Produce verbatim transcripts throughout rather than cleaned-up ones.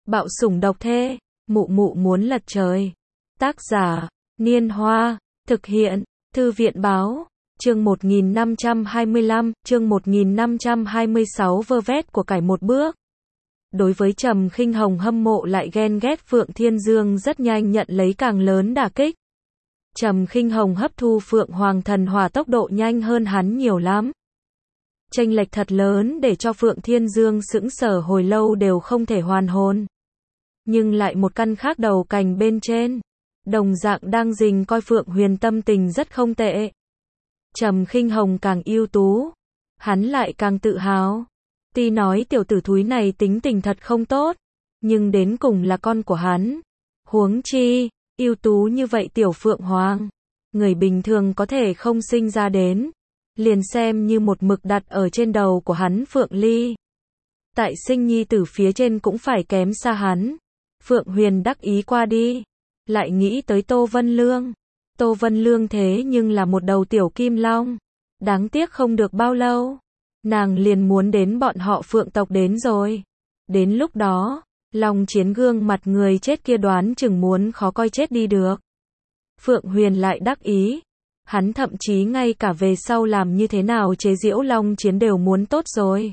Bạo sủng độc thê, mụ mụ muốn lật trời. Tác giả, Niên Hoa, thực hiện, Thư viện báo, chương một nghìn năm trăm hai mươi lăm, chương một nghìn năm trăm hai mươi sáu vơ vét của cải một bước. Đối với Trầm Khinh Hồng hâm mộ lại ghen ghét Phượng Thiên Dương rất nhanh nhận lấy càng lớn đả kích. Trầm Khinh Hồng hấp thu Phượng Hoàng Thần Hỏa tốc độ nhanh hơn hắn nhiều lắm. Chênh lệch thật lớn để cho Phượng Thiên Dương sững sờ hồi lâu đều không thể hoàn hồn. Nhưng lại một căn khác đầu cành bên trên, đồng dạng đang rình coi Phượng Huyền tâm tình rất không tệ. Trầm Khinh Hồng càng ưu tú, hắn lại càng tự hào. Tuy nói tiểu tử thúi này tính tình thật không tốt, nhưng đến cùng là con của hắn. Huống chi, ưu tú như vậy tiểu Phượng Hoàng, người bình thường có thể không sinh ra đến, liền xem như một mực đặt ở trên đầu của hắn Phượng Ly. Tại sinh nhi tử phía trên cũng phải kém xa hắn. Phượng Huyền đắc ý qua đi, lại nghĩ tới Tô Vân Lương. Tô Vân Lương thế nhưng là một đầu tiểu kim long, đáng tiếc không được bao lâu, nàng liền muốn đến bọn họ Phượng tộc đến rồi. Đến lúc đó, Long Chiến gương mặt người chết kia đoán chừng muốn khó coi chết đi được. Phượng Huyền lại đắc ý, hắn thậm chí ngay cả về sau làm như thế nào chế giễu Long Chiến đều muốn tốt rồi.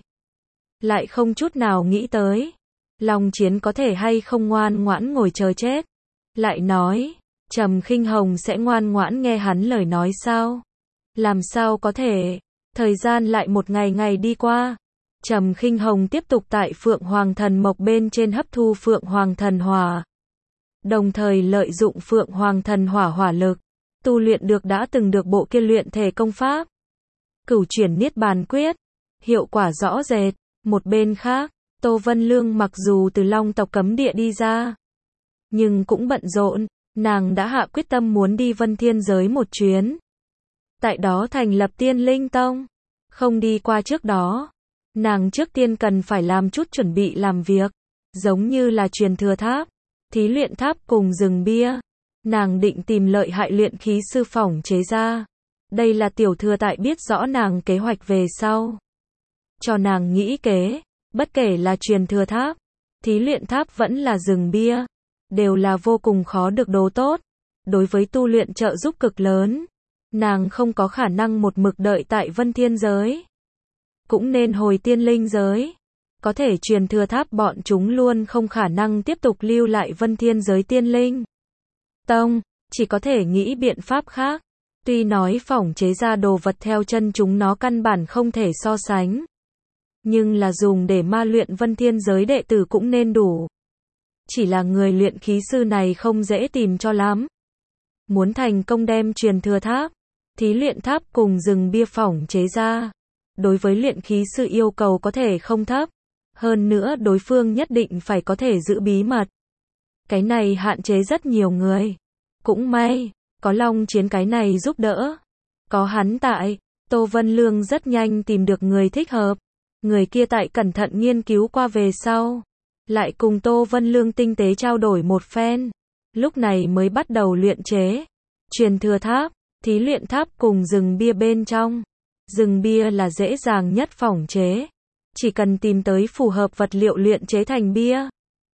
Lại không chút nào nghĩ tới, Long Chiến có thể hay không ngoan ngoãn ngồi chờ chết. Lại nói, Trầm Khinh Hồng sẽ ngoan ngoãn nghe hắn lời nói sao? Làm sao có thể? Thời gian lại một ngày ngày đi qua. Trầm Khinh Hồng tiếp tục tại Phượng Hoàng Thần Mộc bên trên hấp thu Phượng Hoàng Thần Hỏa. Đồng thời lợi dụng Phượng Hoàng Thần Hỏa hỏa lực, tu luyện được đã từng được bộ kia luyện thể công pháp. Cửu chuyển Niết Bàn Quyết, hiệu quả rõ rệt. Một bên khác, Tô Vân Lương mặc dù từ Long tộc cấm địa đi ra, nhưng cũng bận rộn, nàng đã hạ quyết tâm muốn đi Vân Thiên giới một chuyến. Tại đó thành lập Tiên Linh Tông. Không đi qua trước đó, nàng trước tiên cần phải làm chút chuẩn bị làm việc, giống như là truyền thừa tháp, thí luyện tháp cùng rừng bia. Nàng định tìm lợi hại luyện khí sư phỏng chế ra. Đây là tiểu thừa tại biết rõ nàng kế hoạch về sau, cho nàng nghĩ kế, bất kể là truyền thừa tháp, thí luyện tháp vẫn là rừng bia, đều là vô cùng khó được đồ tốt, đối với tu luyện trợ giúp cực lớn. Nàng không có khả năng một mực đợi tại Vân Thiên giới, cũng nên hồi Tiên Linh giới. Có thể truyền thừa tháp bọn chúng luôn không khả năng tiếp tục lưu lại Vân Thiên giới Tiên Linh Tông, chỉ có thể nghĩ biện pháp khác. Tuy nói phỏng chế ra đồ vật theo chân chúng nó căn bản không thể so sánh, nhưng là dùng để ma luyện Vân Thiên giới đệ tử cũng nên đủ. Chỉ là người luyện khí sư này không dễ tìm cho lắm. Muốn thành công đem truyền thừa tháp, thí luyện tháp cùng rừng bia phỏng chế ra, đối với luyện khí sư yêu cầu có thể không thấp. Hơn nữa đối phương nhất định phải có thể giữ bí mật. Cái này hạn chế rất nhiều người. Cũng may, có Long Chiến cái này giúp đỡ. Có hắn tại, Tô Vân Lương rất nhanh tìm được người thích hợp. Người kia tại cẩn thận nghiên cứu qua về sau, lại cùng Tô Vân Lương tinh tế trao đổi một phen. Lúc này mới bắt đầu luyện chế truyền thừa tháp, thí luyện tháp cùng rừng bia bên trong. Rừng bia là dễ dàng nhất phỏng chế, chỉ cần tìm tới phù hợp vật liệu luyện chế thành bia,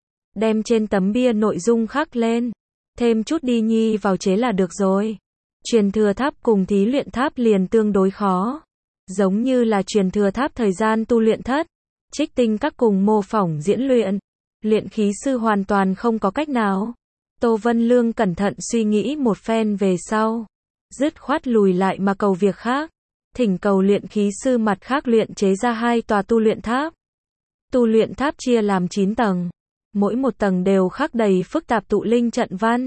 đem trên tấm bia nội dung khắc lên, thêm chút đi nhi vào chế là được rồi. Truyền thừa tháp cùng thí luyện tháp liền tương đối khó, giống như là truyền thừa tháp thời gian tu luyện thất, trích tinh các cùng mô phỏng diễn luyện, luyện khí sư hoàn toàn không có cách nào. Tô Vân Lương cẩn thận suy nghĩ một phen về sau, dứt khoát lùi lại mà cầu việc khác, thỉnh cầu luyện khí sư mặt khác luyện chế ra hai tòa tu luyện tháp. Tu luyện tháp chia làm chín tầng, mỗi một tầng đều khắc đầy phức tạp tụ linh trận văn,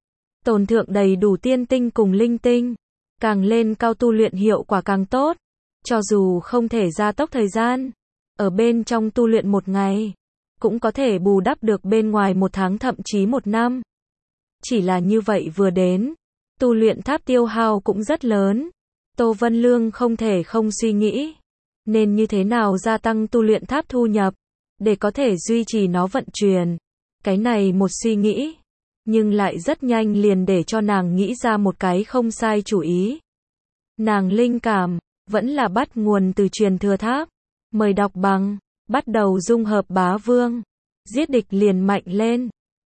tồn thượng đầy đủ tiên tinh cùng linh tinh, càng lên cao tu luyện hiệu quả càng tốt. Cho dù không thể gia tốc thời gian, ở bên trong tu luyện một ngày, cũng có thể bù đắp được bên ngoài một tháng thậm chí một năm. Chỉ là như vậy vừa đến, tu luyện tháp tiêu hao cũng rất lớn. Tô Vân Lương không thể không suy nghĩ, nên như thế nào gia tăng tu luyện tháp thu nhập, để có thể duy trì nó vận chuyển. Cái này một suy nghĩ, nhưng lại rất nhanh liền để cho nàng nghĩ ra một cái không sai chủ ý. Nàng linh cảm vẫn là bắt nguồn từ truyền thừa tháp. Mời đọc bằng bắt đầu dung hợp bá vương. Giết địch liền mạnh lên.